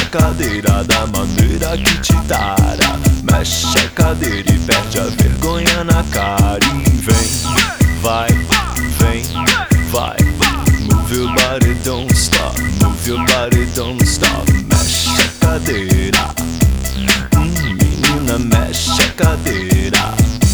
cadeira da maneira que te tara. Mexe a cadeira e perde a vergonha na cara. E vem, vai, vem, vai. Move your body, don't stop. Move your body, don't stop. Mexe a cadeira, menina, mexe a cadeira.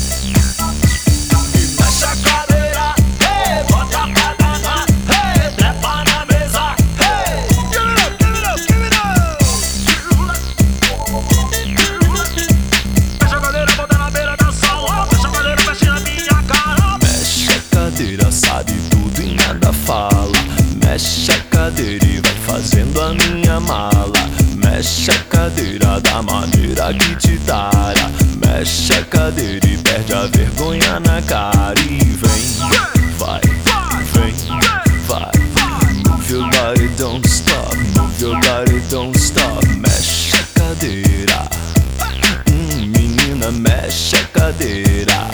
Sabe tudo e nada fala. Mexe a cadeira e vai fazendo a minha mala. Mexe a cadeira da maneira que te tara. Mexe a cadeira e perde a vergonha na cara. E vem, vai, vem, vai. Move your body, don't stop. Move your body, don't stop. Mexe a cadeira, menina, mexe a cadeira.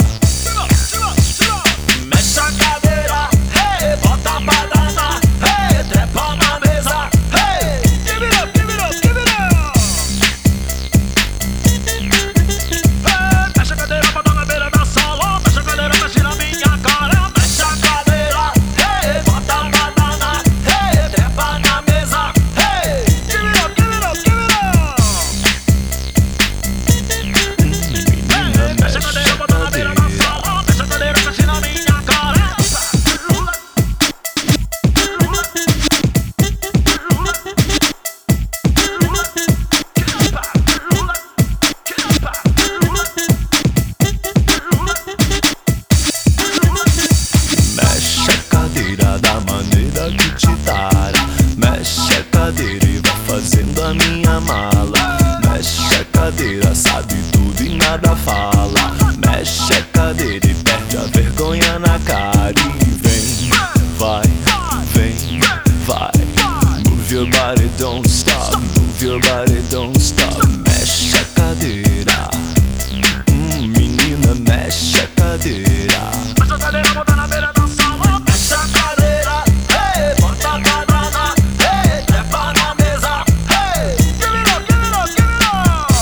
Da maneira que te tara. Mexe a cadeira e vai fazendo a minha mala. Mexe a cadeira, sabe tudo e nada fala. Mexe a cadeira e perde a vergonha na cara. E vem, vai, vem, vai. Move your body, don't stop. Move your body, don't stop. Mexe a cadeira, menina, mexe a cadeira. Mexe a cadeira, bota na beira da sala. Mexe a cadeira, hey, bota a banana, hey, trepa na mesa, hey, give it up, give it up, give it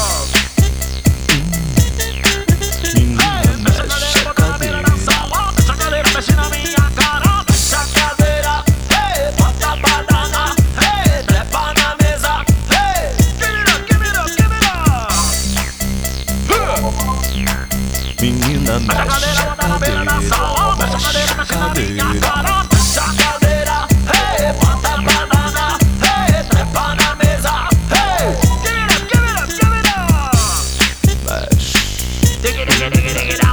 up. Menina, mexe a cadeira, bota na beira da sala. Mexe a cadeira, mexe na minha cara. Mexe a cadeira, hey, bota a banana, hey, trepa na mesa, hey, give it up, give it up, give it up. Menina, Mexe a cadeira, bota na beira da sala. Mexe a cadeira, mexe na minha cara. Mexe a cadeira, hey, bota a banana, hey, trepa na mesa, hey, give it up, give it up, give it up. mexe. Dig it, dig it, dig it, dig it up.